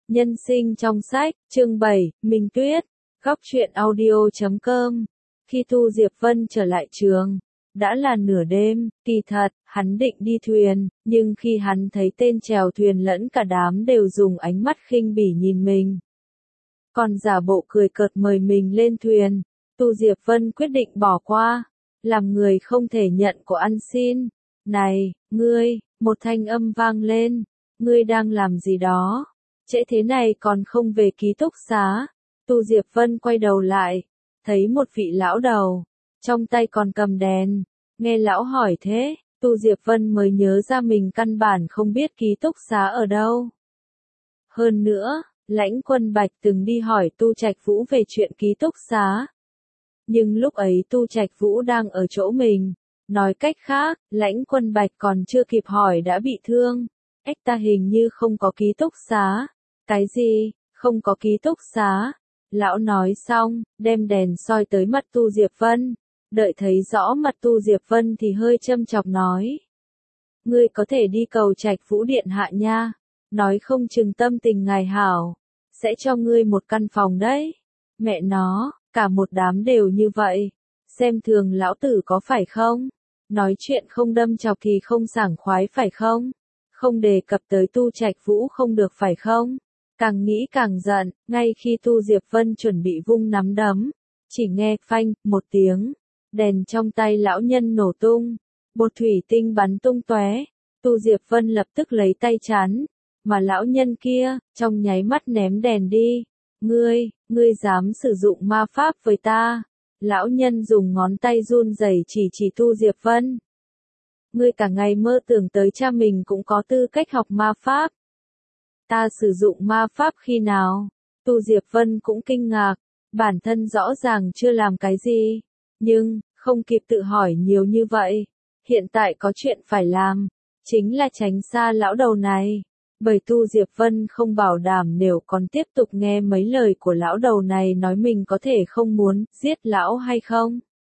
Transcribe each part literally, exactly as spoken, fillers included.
Nhân sinh trong sách, chương bảy, Minh Tuyết, góc truyện audio chấm com. Khi Thu Diệp Vân trở lại trường, đã là nửa đêm, kỳ thật, hắn định đi thuyền, nhưng khi hắn thấy tên chèo thuyền lẫn cả đám đều dùng ánh mắt khinh bỉ nhìn mình, còn giả bộ cười cợt mời mình lên thuyền, Thu Diệp Vân quyết định bỏ qua, làm người không thể nhận của ăn xin. Này, ngươi, một thanh âm vang lên, ngươi đang làm gì đó? Trễ thế này còn không về ký túc xá. Tu Diệp Vân quay đầu lại, thấy một vị lão đầu, trong tay còn cầm đèn. Nghe lão hỏi thế, Tu Diệp Vân mới nhớ ra mình căn bản không biết ký túc xá ở đâu. Hơn nữa, Lãnh Quân Bạch từng đi hỏi Tu Trạch Vũ về chuyện ký túc xá. Nhưng lúc ấy Tu Trạch Vũ đang ở chỗ mình. Nói cách khác, Lãnh Quân Bạch còn chưa kịp hỏi đã bị thương. Ếch ta hình như không có ký túc xá. Cái gì, không có ký túc xá? Lão nói xong, đem đèn soi tới mặt Tu Diệp Vân. Đợi thấy rõ mặt Tu Diệp Vân thì hơi châm chọc nói. Ngươi có thể đi cầu Trạch Vũ điện hạ nha. Nói không chừng tâm tình ngài hảo. Sẽ cho ngươi một căn phòng đấy. Mẹ nó, cả một đám đều như vậy. Xem thường lão tử có phải không? Nói chuyện không đâm chọc thì không sảng khoái phải không? Không đề cập tới Tu Trạch Vũ không được phải không? Càng nghĩ càng giận, ngay khi Tu Diệp Vân chuẩn bị vung nắm đấm, chỉ nghe phanh, một tiếng, đèn trong tay lão nhân nổ tung, bột thủy tinh bắn tung tóe. Tu Diệp Vân lập tức lấy tay chắn, mà lão nhân kia, trong nháy mắt ném đèn đi. Ngươi, ngươi dám sử dụng ma pháp với ta? Lão nhân dùng ngón tay run rẩy chỉ chỉ Tu Diệp Vân. Ngươi cả ngày mơ tưởng tới cha mình cũng có tư cách học ma pháp. Ta sử dụng ma pháp khi nào? Tu Diệp Vân cũng kinh ngạc, bản thân rõ ràng chưa làm cái gì, nhưng, không kịp tự hỏi nhiều như vậy. Hiện tại có chuyện phải làm, chính là tránh xa lão đầu này. Bởi Tu Diệp Vân không bảo đảm nếu còn tiếp tục nghe mấy lời của lão đầu này nói mình có thể không muốn giết lão hay không.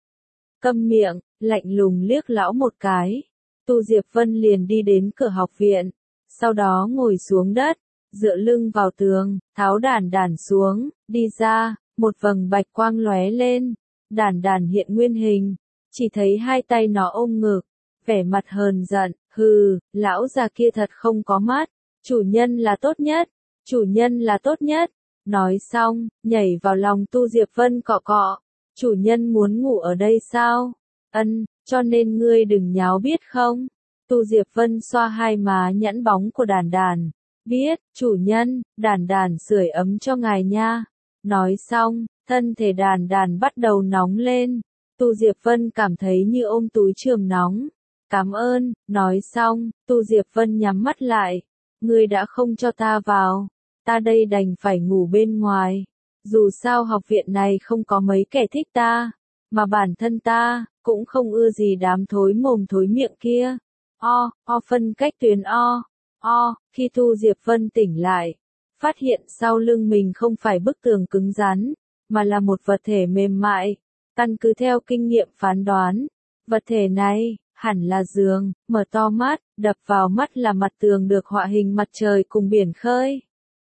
Câm miệng, lạnh lùng liếc lão một cái. Tu Diệp Vân liền đi đến cửa học viện, sau đó ngồi xuống đất, dựa lưng vào tường, tháo đàn đàn xuống, đi ra, một vầng bạch quang lóe lên, đàn đàn hiện nguyên hình, chỉ thấy hai tay nó ôm ngực, vẻ mặt hờn giận, hừ, lão già kia thật không có mắt, chủ nhân là tốt nhất, chủ nhân là tốt nhất. Nói xong, nhảy vào lòng Tu Diệp Vân cọ cọ, chủ nhân muốn ngủ ở đây sao? Ân, cho nên ngươi đừng nháo biết không? Tu Diệp Vân xoa hai má nhẵn bóng của đàn đàn. Biết, chủ nhân, đàn đàn sưởi ấm cho ngài nha. Nói xong, thân thể đàn đàn bắt đầu nóng lên. Tu Diệp Vân cảm thấy như ôm túi chườm nóng. Cảm ơn, nói xong, Tu Diệp Vân nhắm mắt lại. Ngươi đã không cho ta vào. Ta đây đành phải ngủ bên ngoài. Dù sao học viện này không có mấy kẻ thích ta. Mà bản thân ta, cũng không ưa gì đám thối mồm thối miệng kia. O, o phân cách tuyến o. O, khi Tu Diệp Vân tỉnh lại, phát hiện sau lưng mình không phải bức tường cứng rắn, mà là một vật thể mềm mại. Căn cứ theo kinh nghiệm phán đoán, vật thể này, hẳn là giường, mở to mắt, đập vào mắt là mặt tường được họa hình mặt trời cùng biển khơi.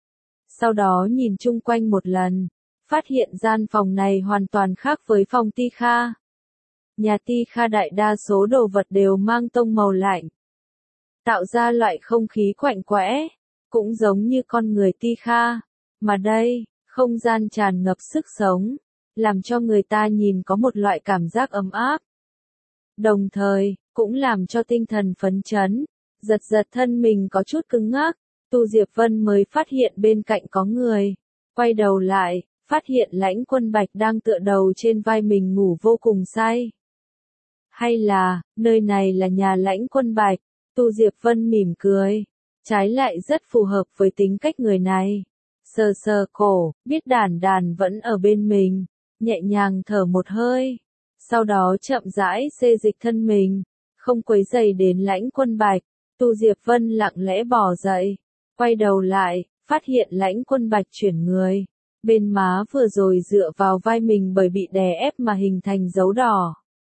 Sau đó nhìn chung quanh một lần, phát hiện gian phòng này hoàn toàn khác với phòng Ti Kha. Nhà Ti Kha đại đa số đồ vật đều mang tông màu lạnh, tạo ra loại không khí quạnh quẽ, cũng giống như con người Ti Kha. Mà đây, không gian tràn ngập sức sống, làm cho người ta nhìn có một loại cảm giác ấm áp. Đồng thời, cũng làm cho tinh thần phấn chấn, giật giật thân mình có chút cứng ngắc. Tu Diệp Vân mới phát hiện bên cạnh có người. Quay đầu lại, phát hiện Lãnh Quân Bạch đang tựa đầu trên vai mình ngủ vô cùng say. Hay là, nơi này là nhà Lãnh Quân Bạch? Tu Diệp Vân mỉm cười, trái lại rất phù hợp với tính cách người này. Sờ sờ cổ, biết đàn đàn vẫn ở bên mình, nhẹ nhàng thở một hơi, sau đó chậm rãi xê dịch thân mình, không quấy rầy đến Lãnh Quân Bạch. Tu Diệp Vân lặng lẽ bò dậy, quay đầu lại, phát hiện Lãnh Quân Bạch chuyển người, bên má vừa rồi dựa vào vai mình bởi bị đè ép mà hình thành dấu đỏ.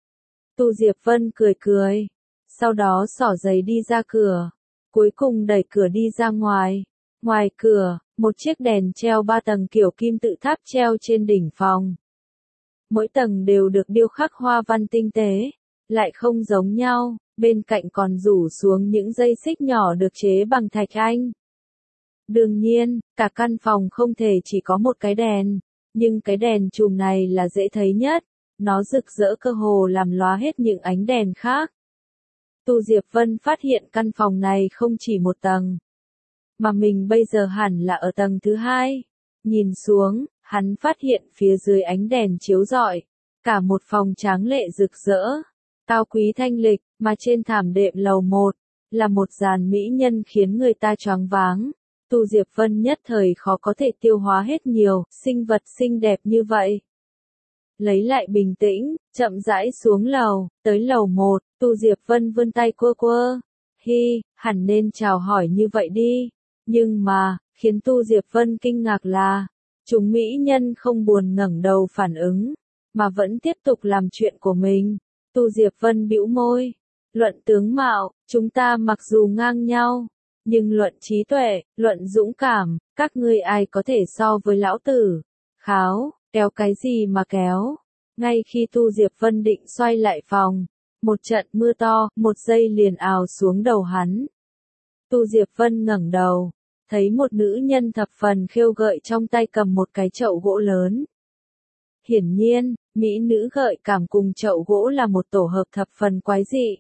Tu Diệp Vân cười cười. Sau đó xỏ giày đi ra cửa, cuối cùng đẩy cửa đi ra ngoài. Ngoài cửa, Một chiếc đèn treo ba tầng kiểu kim tự tháp treo trên đỉnh phòng. Mỗi tầng đều được điêu khắc hoa văn tinh tế, lại không giống nhau, bên cạnh còn rủ xuống những dây xích nhỏ được chế bằng thạch anh. Đương nhiên, cả căn phòng không thể chỉ có một cái đèn, nhưng cái đèn chùm này là dễ thấy nhất, nó rực rỡ cơ hồ làm lóa hết những ánh đèn khác. Tu Diệp Vân phát hiện căn phòng này không chỉ một tầng, mà mình bây giờ hẳn là ở tầng thứ hai. Nhìn xuống, hắn phát hiện phía dưới ánh đèn chiếu rọi, cả một phòng tráng lệ rực rỡ, cao quý thanh lịch, mà trên thảm đệm lầu một, là một dàn mỹ nhân khiến người ta choáng váng. Tu Diệp Vân nhất thời khó có thể tiêu hóa hết nhiều sinh vật xinh đẹp như vậy. Lấy lại bình tĩnh, chậm rãi xuống lầu, tới lầu một, Tu Diệp Vân vươn tay quơ quơ. Hi, hẳn nên chào hỏi như vậy đi. Nhưng mà, khiến Tu Diệp Vân kinh ngạc là, chúng mỹ nhân không buồn ngẩng đầu phản ứng, mà vẫn tiếp tục làm chuyện của mình. Tu Diệp Vân bĩu môi. Luận tướng mạo, chúng ta mặc dù ngang nhau, nhưng luận trí tuệ, luận dũng cảm, các ngươi ai có thể so với lão tử? Kháo, kéo cái gì mà kéo? Ngay khi Tu Diệp Vân định xoay lại phòng, một trận mưa to, một giây liền ào xuống đầu hắn. Tu Diệp Vân ngẩng đầu, thấy một nữ nhân thập phần khêu gợi trong tay cầm một cái chậu gỗ lớn. Hiển nhiên, mỹ nữ gợi cảm cùng chậu gỗ là một tổ hợp thập phần quái dị.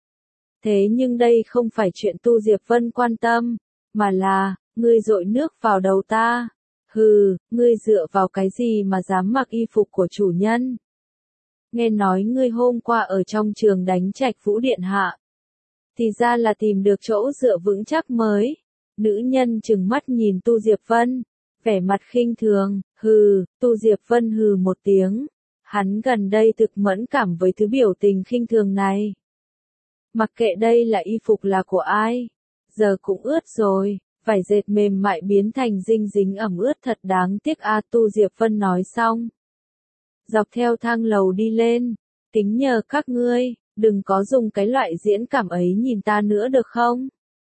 Thế nhưng đây không phải chuyện Tu Diệp Vân quan tâm, mà là, ngươi dội nước vào đầu ta. Hừ, ngươi dựa vào cái gì mà dám mặc y phục của chủ nhân? Nghe nói ngươi hôm qua ở trong trường đánh Trạch Vũ điện hạ. Thì ra là tìm được chỗ dựa vững chắc mới. Nữ nhân trừng mắt nhìn Tu Diệp Vân, vẻ mặt khinh thường. Hừ, Tu Diệp Vân hừ một tiếng. Hắn gần đây thực mẫn cảm với thứ biểu tình khinh thường này. Mặc kệ đây là y phục là của ai, giờ cũng ướt rồi, vải dệt mềm mại biến thành dinh dính ẩm ướt thật đáng tiếc a. Tu Diệp Vân nói xong, dọc theo thang lầu đi lên, kính nhờ các ngươi, đừng có dùng cái loại diễn cảm ấy nhìn ta nữa được không?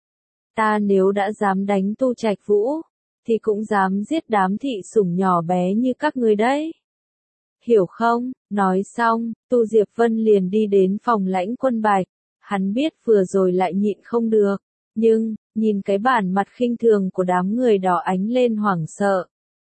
Ta nếu đã dám đánh Tu Trạch Vũ, thì cũng dám giết đám thị sủng nhỏ bé như các ngươi đấy. Hiểu không? Nói xong, Tu Diệp Vân liền đi đến phòng Lãnh Quân Bạch. Hắn biết vừa rồi lại nhịn không được, nhưng, nhìn cái bản mặt khinh thường của đám người đỏ ánh lên hoảng sợ.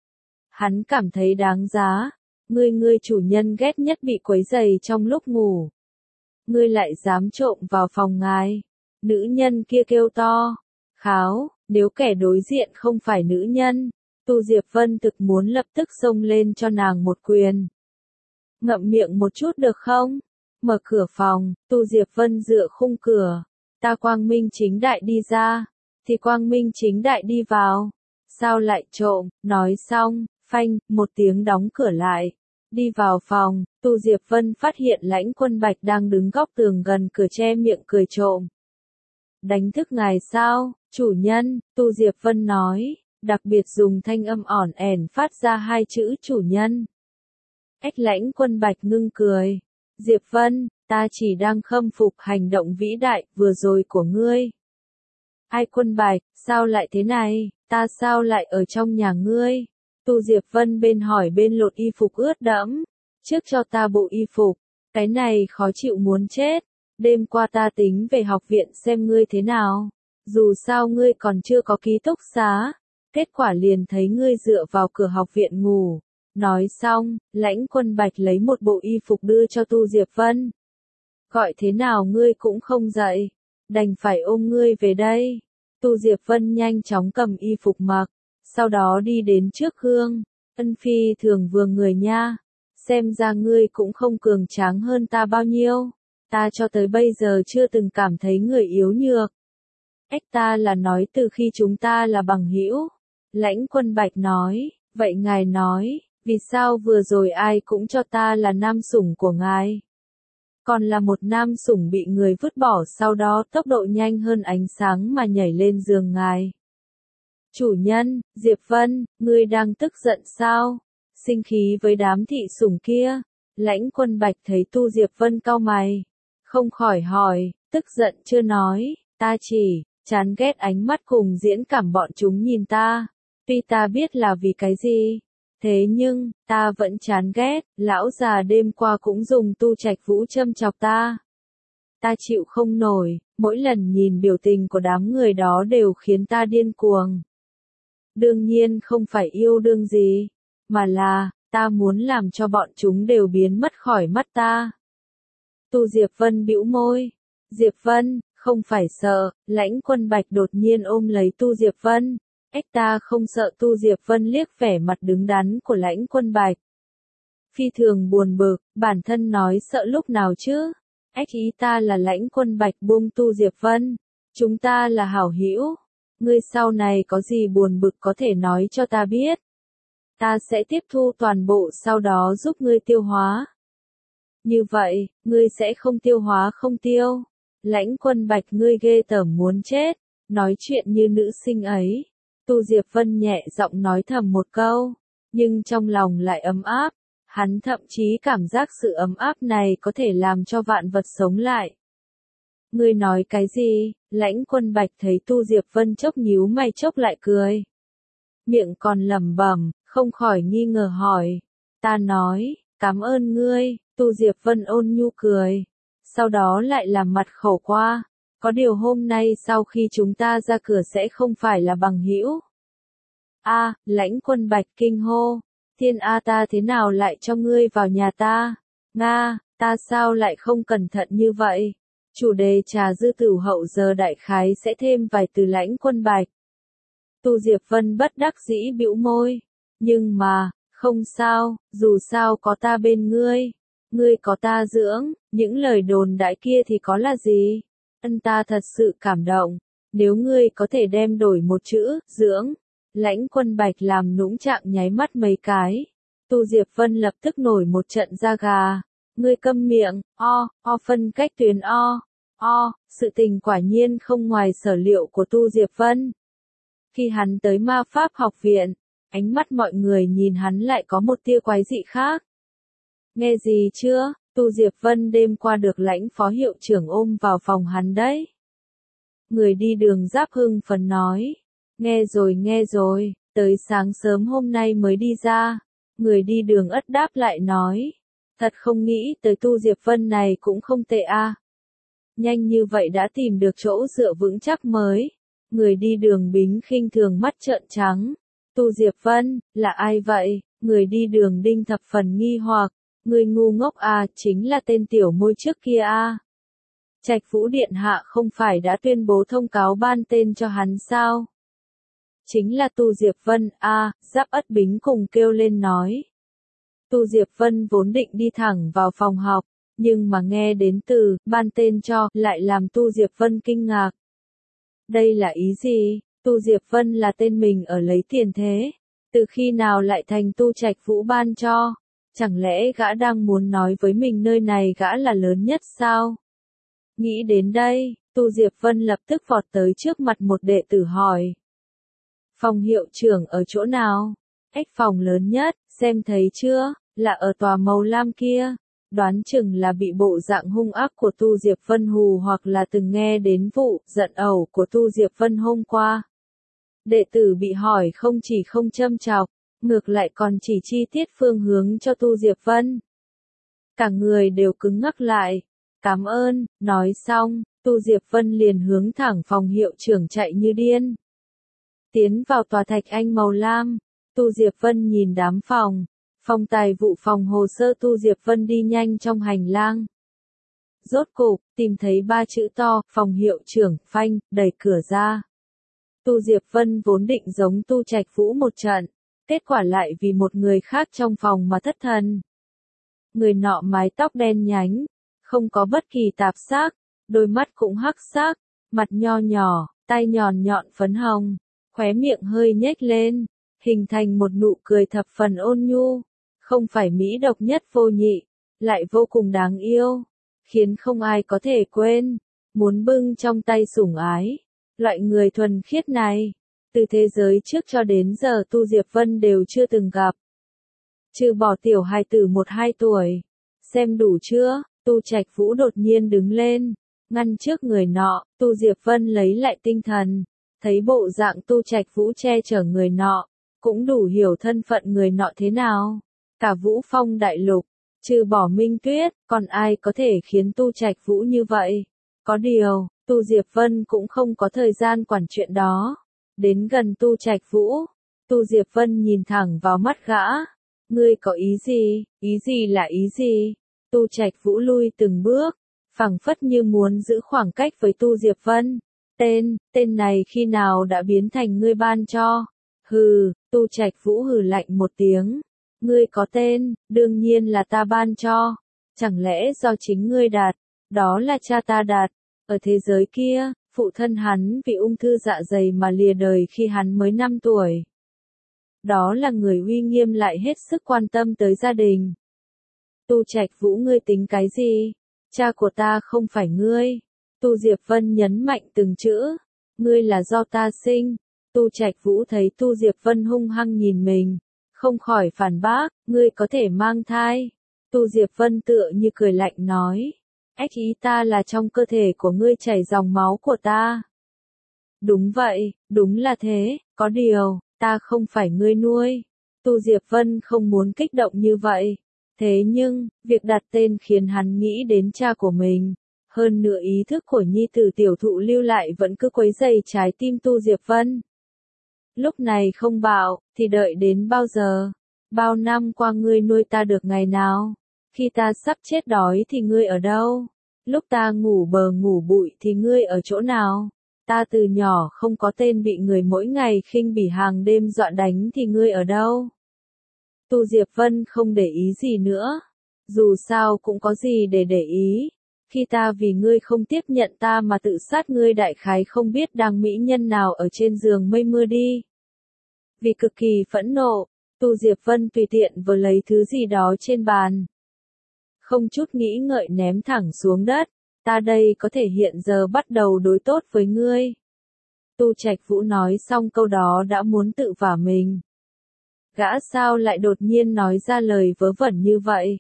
Hắn cảm thấy đáng giá, ngươi ngươi chủ nhân ghét nhất bị quấy rầy trong lúc ngủ. Ngươi lại dám trộm vào phòng ngài. Nữ nhân kia kêu to. Kháo, nếu kẻ đối diện không phải nữ nhân, Tu Diệp Vân thực muốn lập tức xông lên cho nàng một quyền. Ngậm miệng một chút được không? Mở cửa phòng, Tu Diệp Vân dựa khung cửa. Ta quang minh chính đại đi ra, thì quang minh chính đại đi vào. Sao lại trộm? Nói xong, phanh, một tiếng đóng cửa lại. Đi vào phòng, Tu Diệp Vân phát hiện Lãnh Quân Bạch đang đứng góc tường gần cửa che miệng cười trộm. Đánh thức ngài sao, chủ nhân? Tu Diệp Vân nói, đặc biệt dùng thanh âm ỏn ẻn phát ra hai chữ chủ nhân. Ách Lãnh Quân Bạch ngưng cười. Diệp Vân, ta chỉ đang khâm phục hành động vĩ đại vừa rồi của ngươi. Ai Quân Bạch, sao lại thế này, ta sao lại ở trong nhà ngươi? Tu Diệp Vân bên hỏi bên lột y phục ướt đẫm. Trước cho ta bộ y phục, cái này khó chịu muốn chết. Đêm qua ta tính về học viện xem ngươi thế nào. Dù sao ngươi còn chưa có ký túc xá. Kết quả liền thấy ngươi dựa vào cửa học viện ngủ. Nói xong, Lãnh Quân Bạch lấy một bộ y phục đưa cho Tu Diệp Vân. Gọi thế nào ngươi cũng không dậy, đành phải ôm ngươi về đây. Tu Diệp Vân nhanh chóng cầm y phục mặc, sau đó đi đến trước gương. Ân phi thường vừa người nha, xem ra ngươi cũng không cường tráng hơn ta bao nhiêu. Ta cho tới bây giờ chưa từng cảm thấy người yếu nhược. Ách ta là nói từ khi chúng ta là bằng hữu. Lãnh Quân Bạch nói, vậy ngài nói, vì sao vừa rồi ai cũng cho ta là nam sủng của ngài? Còn là một nam sủng bị người vứt bỏ sau đó tốc độ nhanh hơn ánh sáng mà nhảy lên giường ngài. Chủ nhân, Diệp Vân, ngươi đang tức giận sao? Sinh khí với đám thị sủng kia. Lãnh Quân Bạch thấy Tu Diệp Vân cau mày, không khỏi hỏi, tức giận chưa nói, ta chỉ chán ghét ánh mắt cùng diễn cảm bọn chúng nhìn ta. Tuy ta biết là vì cái gì, thế nhưng, ta vẫn chán ghét, lão già đêm qua cũng dùng Tu Trạch Vũ châm chọc ta. Ta chịu không nổi, mỗi lần nhìn biểu tình của đám người đó đều khiến ta điên cuồng. Đương nhiên không phải yêu đương gì, mà là, ta muốn làm cho bọn chúng đều biến mất khỏi mắt ta. Tu Diệp Vân bĩu môi. Diệp Vân, không phải sợ, Lãnh Quân Bạch đột nhiên ôm lấy Tu Diệp Vân. Ếch ta không sợ. Tu Diệp Vân liếc vẻ mặt đứng đắn của Lãnh Quân Bạch. Phi thường buồn bực, bản thân nói sợ lúc nào chứ? Ếch ý ta là Lãnh Quân Bạch buông Tu Diệp Vân. Chúng ta là hảo hữu. Ngươi sau này có gì buồn bực có thể nói cho ta biết. Ta sẽ tiếp thu toàn bộ sau đó giúp ngươi tiêu hóa. Như vậy, ngươi sẽ không tiêu hóa không tiêu. Lãnh Quân Bạch ngươi ghê tởm muốn chết, nói chuyện như nữ sinh ấy. Tu Diệp Vân nhẹ giọng nói thầm một câu, nhưng trong lòng lại ấm áp. Hắn thậm chí cảm giác sự ấm áp này có thể làm cho vạn vật sống lại. Ngươi nói cái gì? Lãnh Quân Bạch thấy Tu Diệp Vân chốc nhíu mày chốc lại cười. Miệng còn lẩm bẩm, không khỏi nghi ngờ hỏi. Ta nói, cảm ơn ngươi. Tu Diệp Vân ôn nhu cười. Sau đó lại làm mặt khổ qua. Có điều hôm nay sau khi chúng ta ra cửa sẽ không phải là bằng hữu. A, Lãnh Quân Bạch kinh hô. Thiên A ta thế nào lại cho ngươi vào nhà ta? Nga, ta sao lại không cẩn thận như vậy? Chủ đề trà dư tử hậu giờ đại khái sẽ thêm vài từ Lãnh Quân Bạch. Tu Diệp Vân bất đắc dĩ bĩu môi. Nhưng mà, không sao, dù sao có ta bên ngươi. Ngươi có ta dưỡng, những lời đồn đại kia thì có là gì? Ân ta thật sự cảm động. Nếu ngươi có thể đem đổi một chữ, dưỡng. Lãnh Quân Bạch làm nũng trạng nháy mắt mấy cái. Tu Diệp Vân lập tức nổi một trận da gà. Ngươi câm miệng, o, o phân cách tuyến o, o, sự tình quả nhiên không ngoài sở liệu của Tu Diệp Vân. Khi hắn tới ma pháp học viện, ánh mắt mọi người nhìn hắn lại có một tia quái dị khác. Nghe gì chưa, Tu Diệp Vân đêm qua được Lãnh phó hiệu trưởng ôm vào phòng hắn đấy. Người đi đường Giáp hưng phấn nói. Nghe rồi nghe rồi, tới sáng sớm hôm nay mới đi ra. Người đi đường ất đáp lại nói. Thật không nghĩ tới Tu Diệp Vân này cũng không tệ a. À. Nhanh như vậy đã tìm được chỗ dựa vững chắc mới. Người đi đường Bính khinh thường mắt trợn trắng. Tu Diệp Vân, là ai vậy? Người đi đường Đinh thập phần nghi hoặc. Người ngu ngốc à, chính là tên tiểu môi trước kia a. À. Trạch Vũ Điện Hạ không phải đã tuyên bố thông cáo ban tên cho hắn sao? Chính là Tu Diệp Vân a. À, Giáp Ất Bính cùng kêu lên nói. Tu Diệp Vân vốn định đi thẳng vào phòng học, nhưng mà nghe đến từ ban tên cho lại làm Tu Diệp Vân kinh ngạc. Đây là ý gì? Tu Diệp Vân là tên mình ở lấy tiền thế, từ khi nào lại thành Tu Trạch Vũ ban cho? Chẳng lẽ gã đang muốn nói với mình nơi này gã là lớn nhất sao? Nghĩ đến đây, Tu Diệp Vân lập tức vọt tới trước mặt một đệ tử hỏi. Phòng hiệu trưởng ở chỗ nào? Ếch phòng lớn nhất, xem thấy chưa, là ở tòa màu lam kia. Đoán chừng là bị bộ dạng hung ác của Tu Diệp Vân hù hoặc là từng nghe đến vụ giận ẩu của Tu Diệp Vân hôm qua. Đệ tử bị hỏi không chỉ không châm chọc, ngược lại còn chỉ chi tiết phương hướng cho Tu Diệp Vân. Cả người đều cứng ngắc lại. Cảm ơn, nói xong, Tu Diệp Vân liền hướng thẳng phòng hiệu trưởng chạy như điên. Tiến vào tòa thạch anh màu lam, Tu Diệp Vân nhìn đám phòng, phòng tài vụ phòng hồ sơ Tu Diệp Vân đi nhanh trong hành lang. Rốt cục, tìm thấy ba chữ to, phòng hiệu trưởng, phanh, đẩy cửa ra. Tu Diệp Vân vốn định giống Tu Trạch Vũ một trận, kết quả lại vì một người khác trong phòng mà thất thần. Người nọ mái tóc đen nhánh, không có bất kỳ tạp sắc, đôi mắt cũng hắc sắc, mặt nho nhỏ, tay nhọn nhọn phấn hồng, khóe miệng hơi nhếch lên, hình thành một nụ cười thập phần ôn nhu, không phải mỹ độc nhất vô nhị, lại vô cùng đáng yêu, khiến không ai có thể quên, muốn bưng trong tay sủng ái. Loại người thuần khiết này, từ thế giới trước cho đến giờ Tu Diệp Vân đều chưa từng gặp. Trừ bỏ tiểu hài tử một hai tuổi. Xem đủ chưa? Tu Trạch Vũ đột nhiên đứng lên, ngăn trước người nọ, Tu Diệp Vân lấy lại tinh thần, thấy bộ dạng Tu Trạch Vũ che chở người nọ, cũng đủ hiểu thân phận người nọ thế nào. Cả Vũ Phong đại lục, trừ bỏ Minh Tuyết, còn ai có thể khiến Tu Trạch Vũ như vậy? Có điều, Tu Diệp Vân cũng không có thời gian quản chuyện đó. Đến gần Tu Trạch Vũ, Tu Diệp Vân nhìn thẳng vào mắt gã. Ngươi có ý gì? Ý gì là ý gì? Tu Trạch Vũ lui từng bước, phảng phất như muốn giữ khoảng cách với Tu Diệp Vân. Tên, tên này khi nào đã biến thành ngươi ban cho? Hừ, Tu Trạch Vũ hừ lạnh một tiếng. Ngươi có tên, đương nhiên là ta ban cho. Chẳng lẽ do chính ngươi đặt? Đó là cha ta đặt. Ở thế giới kia, phụ thân hắn vì ung thư dạ dày mà lìa đời khi hắn mới năm tuổi. Đó là người uy nghiêm lại hết sức quan tâm tới gia đình. Tu Trạch Vũ, ngươi tính cái gì? Cha của ta không phải ngươi. Tu Diệp Vân nhấn mạnh từng chữ. Ngươi là do ta sinh. Tu Trạch Vũ thấy Tu Diệp Vân hung hăng nhìn mình, không khỏi phản bác, ngươi có thể mang thai. Tu Diệp Vân tựa như cười lạnh nói. Ách, ý ta là trong cơ thể của ngươi chảy dòng máu của ta. Đúng vậy, đúng là thế, có điều, ta không phải ngươi nuôi. Tu Diệp Vân không muốn kích động như vậy. Thế nhưng, việc đặt tên khiến hắn nghĩ đến cha của mình. Hơn nữa ý thức của nhi tử tiểu thụ lưu lại vẫn cứ quấy rầy trái tim Tu Diệp Vân. Lúc này không bảo, thì đợi đến bao giờ? Bao năm qua ngươi nuôi ta được ngày nào? Khi ta sắp chết đói thì ngươi ở đâu? Lúc ta ngủ bờ ngủ bụi thì ngươi ở chỗ nào? Ta từ nhỏ không có tên bị người mỗi ngày khinh bỉ hàng đêm dọa đánh thì ngươi ở đâu? Tu Diệp Vân không để ý gì nữa. Dù sao cũng có gì để để ý. Khi ta vì ngươi không tiếp nhận ta mà tự sát, ngươi đại khái không biết đang mỹ nhân nào ở trên giường mây mưa đi. Vì cực kỳ phẫn nộ, Tu Diệp Vân tùy tiện vừa lấy thứ gì đó trên bàn. Không chút nghĩ ngợi ném thẳng xuống đất. Ta đây có thể hiện giờ bắt đầu đối tốt với ngươi. Tu Trạch Vũ nói xong câu đó đã muốn tự vả mình. Gã sao lại đột nhiên nói ra lời vớ vẩn như vậy?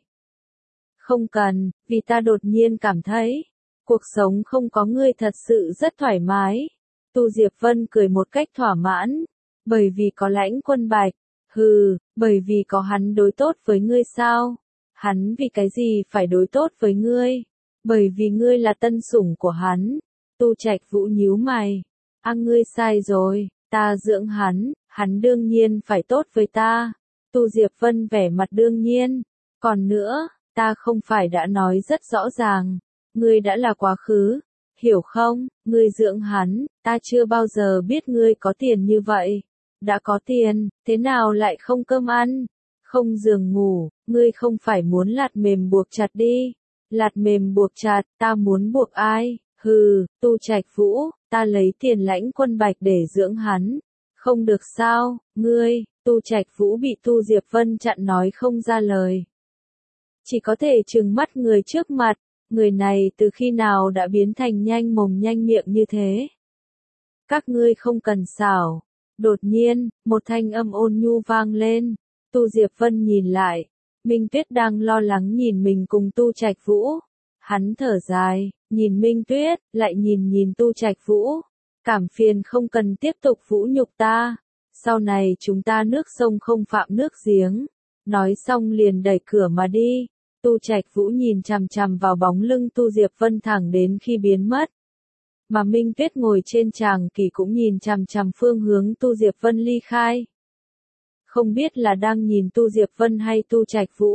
Không cần, vì ta đột nhiên cảm thấy, cuộc sống không có ngươi thật sự rất thoải mái. Tu Diệp Vân cười một cách thỏa mãn. Bởi vì có Lãnh Quân Bạch. Hừ, bởi vì có hắn đối tốt với ngươi sao? Hắn vì cái gì phải đối tốt với ngươi? Bởi vì ngươi là tân sủng của hắn. Tu Trạch Vũ nhíu mày. À, ngươi sai rồi, ta dưỡng hắn, hắn đương nhiên phải tốt với ta. Tu Diệp Vân vẻ mặt đương nhiên. Còn nữa, ta không phải đã nói rất rõ ràng. Ngươi đã là quá khứ. Hiểu không? Ngươi dưỡng hắn, ta chưa bao giờ biết ngươi có tiền như vậy. Đã có tiền, thế nào lại không cơm ăn? Không giường ngủ, ngươi không phải muốn lạt mềm buộc chặt đi. Lạt mềm buộc chặt, ta muốn buộc ai? Hừ, Tu Trạch Vũ, ta lấy tiền Lãnh Quân Bạch để dưỡng hắn. Không được sao, ngươi? Tu Trạch Vũ bị Tu Diệp Vân chặn nói không ra lời. Chỉ có thể trừng mắt người trước mặt. Người này từ khi nào đã biến thành nhanh mồm nhanh miệng như thế? Các ngươi không cần xảo. Đột nhiên, một thanh âm ôn nhu vang lên. Tu Diệp Vân nhìn lại. Minh Tuyết đang lo lắng nhìn mình cùng Tu Trạch Vũ. Hắn thở dài, nhìn Minh Tuyết, lại nhìn nhìn Tu Trạch Vũ. Cảm phiền không cần tiếp tục vũ nhục ta. Sau này chúng ta nước sông không phạm nước giếng. Nói xong liền đẩy cửa mà đi. Tu Trạch Vũ nhìn chằm chằm vào bóng lưng Tu Diệp Vân thẳng đến khi biến mất. Mà Minh Tuyết ngồi trên tràng kỳ cũng nhìn chằm chằm phương hướng Tu Diệp Vân ly khai. Không biết là đang nhìn Tu Diệp Vân hay Tu Trạch Vũ.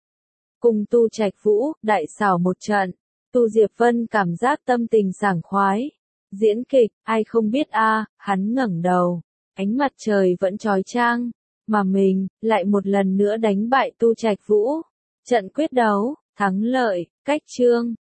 Cùng Tu Trạch Vũ, đại xảo một trận. Tu Diệp Vân cảm giác tâm tình sảng khoái. Diễn kịch, ai không biết a? À, hắn ngẩng đầu. Ánh mặt trời vẫn chói chang. Mà mình, lại một lần nữa đánh bại Tu Trạch Vũ. Trận quyết đấu, thắng lợi, cách chương.